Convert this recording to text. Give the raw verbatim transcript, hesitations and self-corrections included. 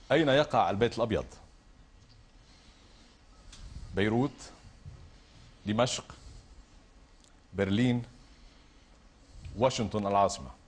أين يقع البيت الأبيض؟ بيروت، دمشق، برلين، واشنطن العاصمة.